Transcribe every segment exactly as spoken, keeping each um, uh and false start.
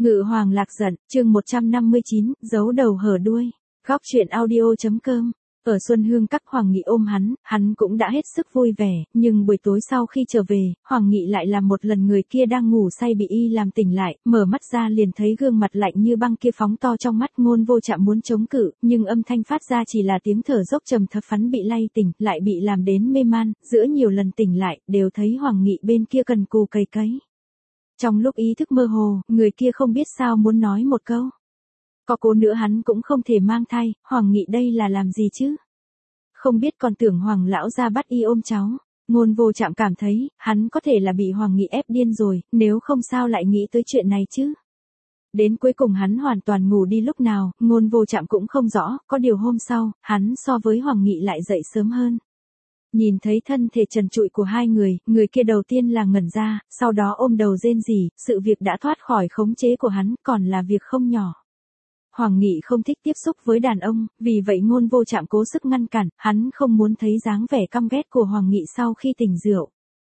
Ngự hoàng lạc giận, chương một trăm năm mươi chín, giấu đầu hở đuôi. Góc truyện audio.com. Ở Xuân Hương Các, Hoàng Nghị ôm hắn, hắn cũng đã hết sức vui vẻ, nhưng buổi tối sau khi trở về, Hoàng Nghị lại làm một lần người kia đang ngủ say bị y làm tỉnh lại, mở mắt ra liền thấy gương mặt lạnh như băng kia phóng to trong mắt. Ngôn Vô Trạm muốn chống cự, nhưng âm thanh phát ra chỉ là tiếng thở dốc trầm thấp. Hắn bị lay tỉnh, lại bị làm đến mê man, giữa nhiều lần tỉnh lại, đều thấy Hoàng Nghị bên kia cần cù cày cấy. Trong lúc ý thức mơ hồ, người kia không biết sao muốn nói một câu. Có cố nữa hắn cũng không thể mang thai, Hoàng Nghị đây là làm gì chứ? Không biết còn tưởng Hoàng lão ra bắt y ôm cháu. Ngôn Vô Trạm cảm thấy, hắn có thể là bị Hoàng Nghị ép điên rồi, nếu không sao lại nghĩ tới chuyện này chứ? Đến cuối cùng hắn hoàn toàn ngủ đi lúc nào, Ngôn Vô Trạm cũng không rõ, có điều hôm sau, hắn so với Hoàng Nghị lại dậy sớm hơn. Nhìn thấy thân thể trần trụi của hai người, người kia đầu tiên là ngẩn ra, sau đó ôm đầu rên rỉ, sự việc đã thoát khỏi khống chế của hắn, còn là việc không nhỏ. Hoàng Nghị không thích tiếp xúc với đàn ông, vì vậy Ngôn Vô Trạm cố sức ngăn cản, hắn không muốn thấy dáng vẻ căm ghét của Hoàng Nghị sau khi tỉnh rượu.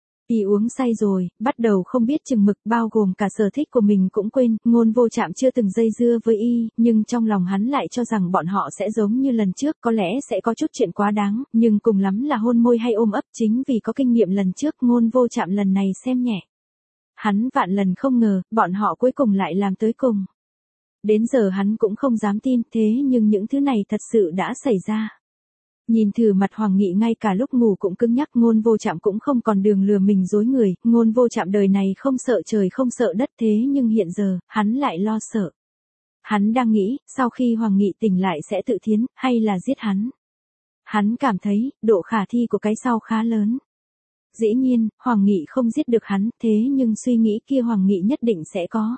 Y uống say rồi, bắt đầu không biết chừng mực, bao gồm cả sở thích của mình cũng quên. Ngôn Vô Trạm chưa từng dây dưa với y, nhưng trong lòng hắn lại cho rằng bọn họ sẽ giống như lần trước, có lẽ sẽ có chút chuyện quá đáng, nhưng cùng lắm là hôn môi hay ôm ấp. Chính vì có kinh nghiệm lần trước, Ngôn Vô Trạm lần này xem nhẹ. Hắn vạn lần không ngờ, bọn họ cuối cùng lại làm tới cùng. Đến giờ hắn cũng không dám tin, thế nhưng những thứ này thật sự đã xảy ra. Nhìn thử mặt Hoàng Nghị ngay cả lúc ngủ cũng cứng nhắc. Ngôn Vô Trạm cũng không còn đường lừa mình dối người. Ngôn Vô Trạm đời này không sợ trời không sợ đất, thế nhưng hiện giờ, hắn lại lo sợ. Hắn đang nghĩ, sau khi Hoàng Nghị tỉnh lại sẽ tự thiến, hay là giết hắn. Hắn cảm thấy, độ khả thi của cái sau khá lớn. Dĩ nhiên, Hoàng Nghị không giết được hắn, thế nhưng suy nghĩ kia Hoàng Nghị nhất định sẽ có.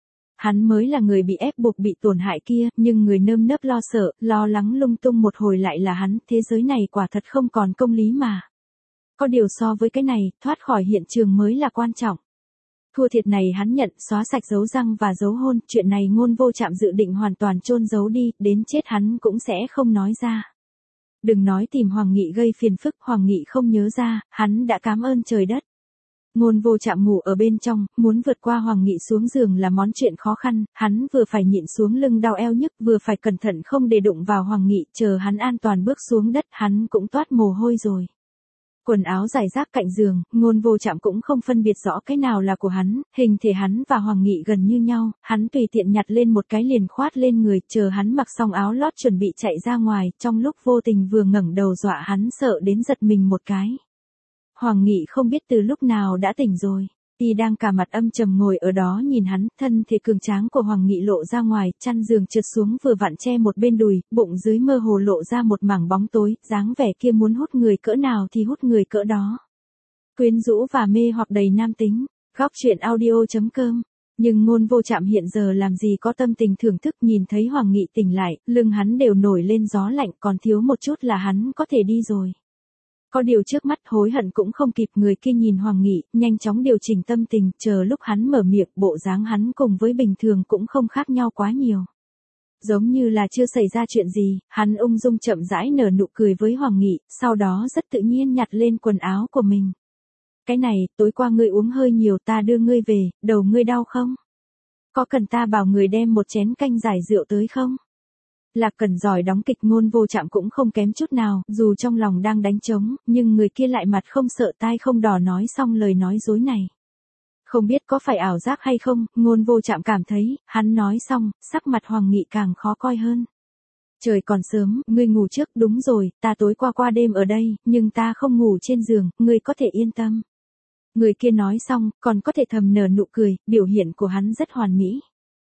Hắn mới là người bị ép buộc bị tổn hại kia, nhưng người nơm nớp lo sợ, lo lắng lung tung một hồi lại là hắn. Thế giới này quả thật không còn công lý mà. Có điều so với cái này, thoát khỏi hiện trường mới là quan trọng. Thua thiệt này hắn nhận, xóa sạch dấu răng và dấu hôn. Chuyện này Ngôn Vô Trạm dự định hoàn toàn chôn giấu đi, đến chết hắn cũng sẽ không nói ra. Đừng nói tìm Hoàng Nghị gây phiền phức, Hoàng Nghị không nhớ ra, hắn đã cảm ơn trời đất. Ngôn Vô Trạm ngủ ở bên trong, muốn vượt qua Hoàng Nghị xuống giường là món chuyện khó khăn, hắn vừa phải nhịn xuống lưng đau eo nhức, vừa phải cẩn thận không để đụng vào Hoàng Nghị. Chờ hắn an toàn bước xuống đất, hắn cũng toát mồ hôi rồi. Quần áo rải rác cạnh giường, Ngôn Vô Trạm cũng không phân biệt rõ cái nào là của hắn, hình thể hắn và Hoàng Nghị gần như nhau, hắn tùy tiện nhặt lên một cái liền khoát lên người. Chờ hắn mặc xong áo lót chuẩn bị chạy ra ngoài, trong lúc vô tình vừa ngẩng đầu dọa hắn sợ đến giật mình một cái. Hoàng Nghị không biết từ lúc nào đã tỉnh rồi. Y đang cả mặt âm trầm ngồi ở đó nhìn hắn, thân thể cường tráng của Hoàng Nghị lộ ra ngoài, chăn giường trượt xuống vừa vặn che một bên đùi, bụng dưới mơ hồ lộ ra một mảng bóng tối, dáng vẻ kia muốn hút người cỡ nào thì hút người cỡ đó. Quyến rũ và mê hoặc đầy nam tính. Góc truyện audio.com. Nhưng Ngôn Vô Trạm hiện giờ làm gì có tâm tình thưởng thức. Nhìn thấy Hoàng Nghị tỉnh lại, lưng hắn đều nổi lên gió lạnh, còn thiếu một chút là hắn có thể đi rồi. Có điều trước mắt hối hận cũng không kịp. Người kia nhìn Hoàng Nghị, nhanh chóng điều chỉnh tâm tình, chờ lúc hắn mở miệng, bộ dáng hắn cùng với bình thường cũng không khác nhau quá nhiều. Giống như là chưa xảy ra chuyện gì, hắn ung dung chậm rãi nở nụ cười với Hoàng Nghị, sau đó rất tự nhiên nhặt lên quần áo của mình. Cái này, tối qua ngươi uống hơi nhiều, ta đưa ngươi về, đầu ngươi đau không? Có cần ta bảo người đem một chén canh giải rượu tới không? Lạc Cần giỏi đóng kịch. Ngôn Vô Trạm cũng không kém chút nào, dù trong lòng đang đánh trống, nhưng người kia lại mặt không sợ tai không đỏ nói xong lời nói dối này. Không biết có phải ảo giác hay không, Ngôn Vô Trạm cảm thấy, hắn nói xong, sắc mặt Hoàng Nghị càng khó coi hơn. Trời còn sớm, ngươi ngủ trước. Đúng rồi, ta tối qua qua đêm ở đây, nhưng ta không ngủ trên giường, ngươi có thể yên tâm. Người kia nói xong, còn có thể thầm nở nụ cười, biểu hiện của hắn rất hoàn mỹ.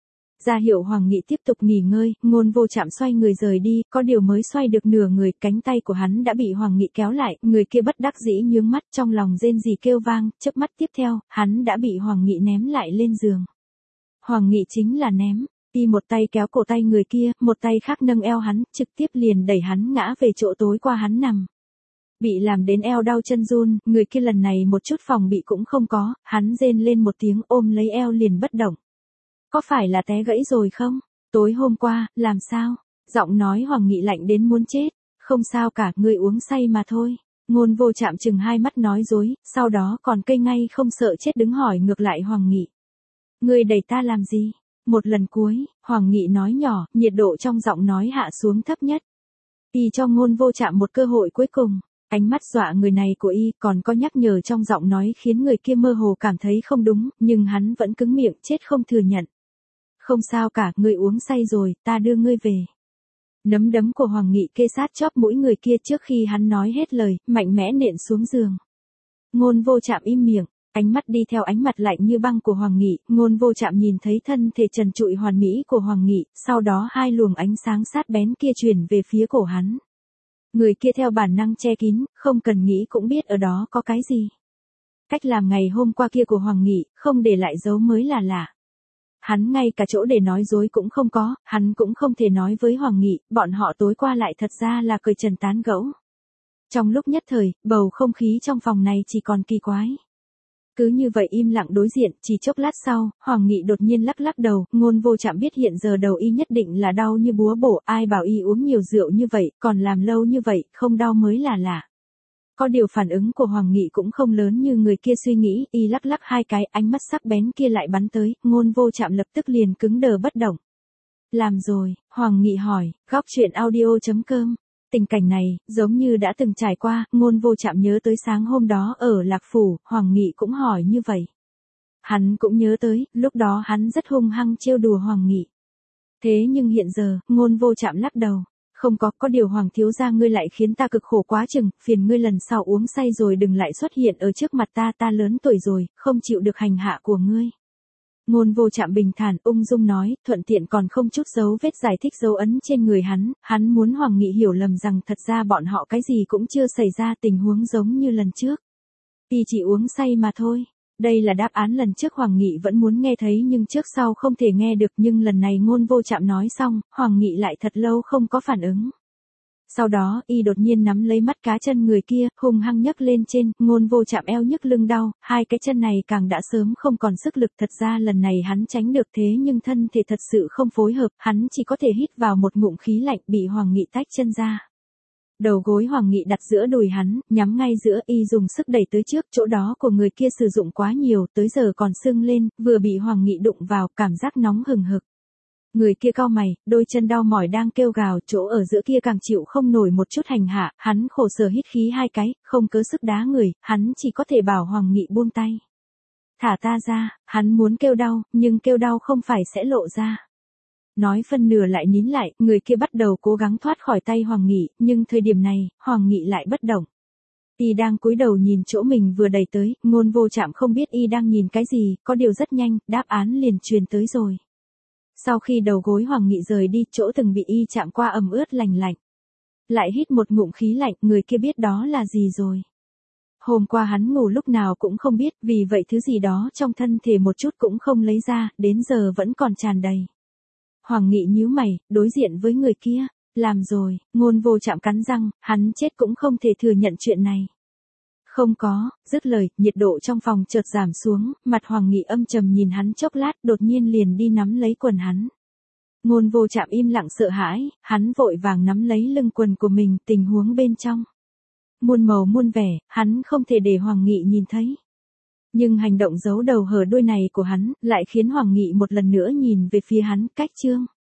Ra hiệu Hoàng Nghị tiếp tục nghỉ ngơi, Ngôn Vô Trạm xoay người rời đi, có điều mới xoay được nửa người, cánh tay của hắn đã bị Hoàng Nghị kéo lại. Người kia bất đắc dĩ nhướng mắt, trong lòng rên rỉ kêu vang, chớp mắt tiếp theo, hắn đã bị Hoàng Nghị ném lại lên giường. Hoàng Nghị chính là ném, y một tay kéo cổ tay người kia, một tay khác nâng eo hắn, trực tiếp liền đẩy hắn ngã về chỗ tối qua hắn nằm. Bị làm đến eo đau chân run, người kia lần này một chút phòng bị cũng không có, hắn rên lên một tiếng ôm lấy eo liền bất động. Có phải là té gãy rồi không? Tối hôm qua, làm sao? Giọng nói Hoàng Nghị lạnh đến muốn chết. Không sao cả, ngươi uống say mà thôi. Ngôn Vô Trạm chừng hai mắt nói dối, sau đó còn cây ngay không sợ chết đứng hỏi ngược lại Hoàng Nghị. Ngươi đẩy ta làm gì? Một lần cuối, Hoàng Nghị nói nhỏ, nhiệt độ trong giọng nói hạ xuống thấp nhất. Y cho Ngôn Vô Trạm một cơ hội cuối cùng. Ánh mắt dọa người này của y còn có nhắc nhở trong giọng nói khiến người kia mơ hồ cảm thấy không đúng, nhưng hắn vẫn cứng miệng chết không thừa nhận. Không sao cả, ngươi uống say rồi, ta đưa ngươi về. Nấm đấm của Hoàng Nghị kê sát chóp mũi người kia trước khi hắn nói hết lời, mạnh mẽ nện xuống giường. Ngôn Vô Trạm im miệng, ánh mắt đi theo ánh mặt lạnh như băng của Hoàng Nghị, Ngôn Vô Trạm nhìn thấy thân thể trần trụi hoàn mỹ của Hoàng Nghị, sau đó hai luồng ánh sáng sát bén kia chuyển về phía cổ hắn. Người kia theo bản năng che kín, không cần nghĩ cũng biết ở đó có cái gì. Cách làm ngày hôm qua kia của Hoàng Nghị, không để lại dấu mới là lạ. Hắn ngay cả chỗ để nói dối cũng không có, hắn cũng không thể nói với Hoàng Nghị, bọn họ tối qua lại thật ra là cười trần tán gẫu. Trong lúc nhất thời, bầu không khí trong phòng này chỉ còn kỳ quái. Cứ như vậy im lặng đối diện, chỉ chốc lát sau, Hoàng Nghị đột nhiên lắc lắc đầu, Ngôn Vô Trạm biết hiện giờ đầu y nhất định là đau như búa bổ, ai bảo y uống nhiều rượu như vậy, còn làm lâu như vậy, không đau mới là lạ. Có điều phản ứng của Hoàng Nghị cũng không lớn như người kia suy nghĩ, y lắc lắc hai cái, ánh mắt sắc bén kia lại bắn tới, Ngôn Vô Trạm lập tức liền cứng đờ bất động. Làm rồi, Hoàng Nghị hỏi, góc chuyện audio chấm com. Tình cảnh này, giống như đã từng trải qua, Ngôn Vô Trạm nhớ tới sáng hôm đó ở Lạc Phủ, Hoàng Nghị cũng hỏi như vậy. Hắn cũng nhớ tới, lúc đó hắn rất hung hăng trêu đùa Hoàng Nghị. Thế nhưng hiện giờ, Ngôn Vô Trạm lắc đầu. Không có, có điều Hoàng thiếu gia ngươi lại khiến ta cực khổ quá chừng, phiền ngươi lần sau uống say rồi đừng lại xuất hiện ở trước mặt ta, ta lớn tuổi rồi, không chịu được hành hạ của ngươi. Ngôn Vô Trạm bình thản ung dung nói, thuận tiện còn không chút dấu vết giải thích dấu ấn trên người hắn, hắn muốn Hoàng Nghị hiểu lầm rằng thật ra bọn họ cái gì cũng chưa xảy ra, tình huống giống như lần trước. Y chỉ uống say mà thôi. Đây là đáp án lần trước Hoàng Nghị vẫn muốn nghe thấy nhưng trước sau không thể nghe được, nhưng lần này Ngôn Vô Trạm nói xong, Hoàng Nghị lại thật lâu không có phản ứng. Sau đó, y đột nhiên nắm lấy mắt cá chân người kia, hung hăng nhấc lên trên, Ngôn Vô Trạm eo nhức lưng đau, hai cái chân này càng đã sớm không còn sức lực, thật ra lần này hắn tránh được thế nhưng thân thể thật sự không phối hợp, hắn chỉ có thể hít vào một ngụm khí lạnh, bị Hoàng Nghị tách chân ra. Đầu gối Hoàng Nghị đặt giữa đùi hắn, nhắm ngay giữa, y dùng sức đẩy tới trước, chỗ đó của người kia sử dụng quá nhiều, tới giờ còn sưng lên, vừa bị Hoàng Nghị đụng vào, cảm giác nóng hừng hực. Người kia cau mày, đôi chân đau mỏi đang kêu gào, chỗ ở giữa kia càng chịu không nổi một chút hành hạ, hắn khổ sở hít khí hai cái, không cớ sức đá người, hắn chỉ có thể bảo Hoàng Nghị buông tay. Thả ta ra, hắn muốn kêu đau, nhưng kêu đau không phải sẽ lộ ra. Nói phân nửa lại nín lại, người kia bắt đầu cố gắng thoát khỏi tay Hoàng Nghị, nhưng thời điểm này, Hoàng Nghị lại bất động. Y đang cúi đầu nhìn chỗ mình vừa đẩy tới, Ngôn Vô Trạm không biết y đang nhìn cái gì, có điều rất nhanh, đáp án liền truyền tới rồi. Sau khi đầu gối Hoàng Nghị rời đi, chỗ từng bị y chạm qua ẩm ướt lành lạnh. Lại hít một ngụm khí lạnh, người kia biết đó là gì rồi. Hôm qua hắn ngủ lúc nào cũng không biết, vì vậy thứ gì đó trong thân thể một chút cũng không lấy ra, đến giờ vẫn còn tràn đầy. Hoàng Nghị nhíu mày, đối diện với người kia, làm rồi, Ngôn Vô Trạm cắn răng, hắn chết cũng không thể thừa nhận chuyện này. Không có, dứt lời, nhiệt độ trong phòng chợt giảm xuống, mặt Hoàng Nghị âm trầm nhìn hắn chốc lát, đột nhiên liền đi nắm lấy quần hắn. Ngôn Vô Trạm im lặng sợ hãi, hắn vội vàng nắm lấy lưng quần của mình, tình huống bên trong. Muôn màu muôn vẻ, hắn không thể để Hoàng Nghị nhìn thấy. Nhưng hành động giấu đầu hở đuôi này của hắn, lại khiến Hoàng Nghị một lần nữa nhìn về phía hắn, cách chương.